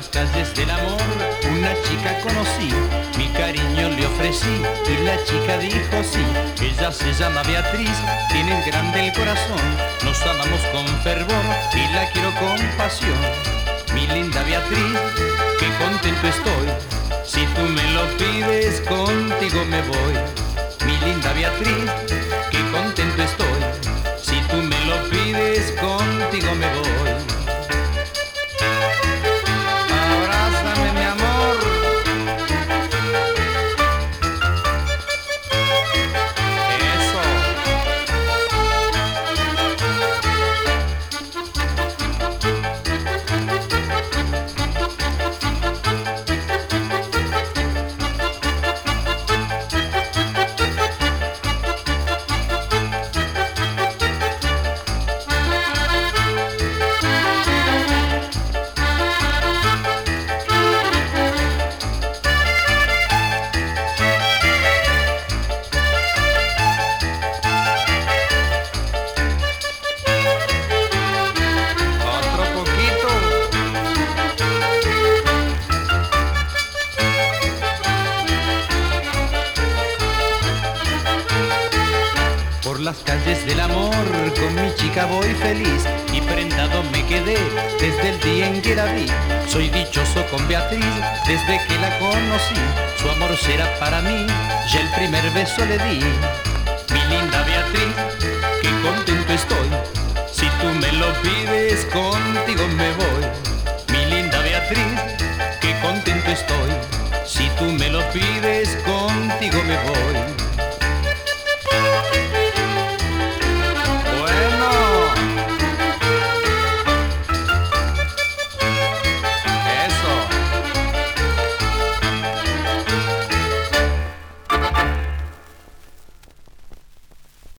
las calles del amor una chica conocí, mi cariño le ofrecí y la chica dijo sí. Ella se llama Beatriz, tiene grande el corazón, nos amamos con fervor y la quiero con pasión. Mi linda Beatriz, qué contento estoy, si tú me lo pides contigo me voy. Mi linda Beatriz, qué contento estoy, si tú me lo pides contigo me voy. Abrázame mi amor, eso. Por las calles del amor con mi chica voy feliz y prendado me quedé desde el día en que la vi. Soy dichoso con Beatriz desde que la conocí, su amor será para mí, ya el primer beso le di. Mi linda Beatriz, qué contento estoy, si tú me lo pides contigo me voy. Mi linda Beatriz, qué contento estoy, si tú me lo pides contigo me voy.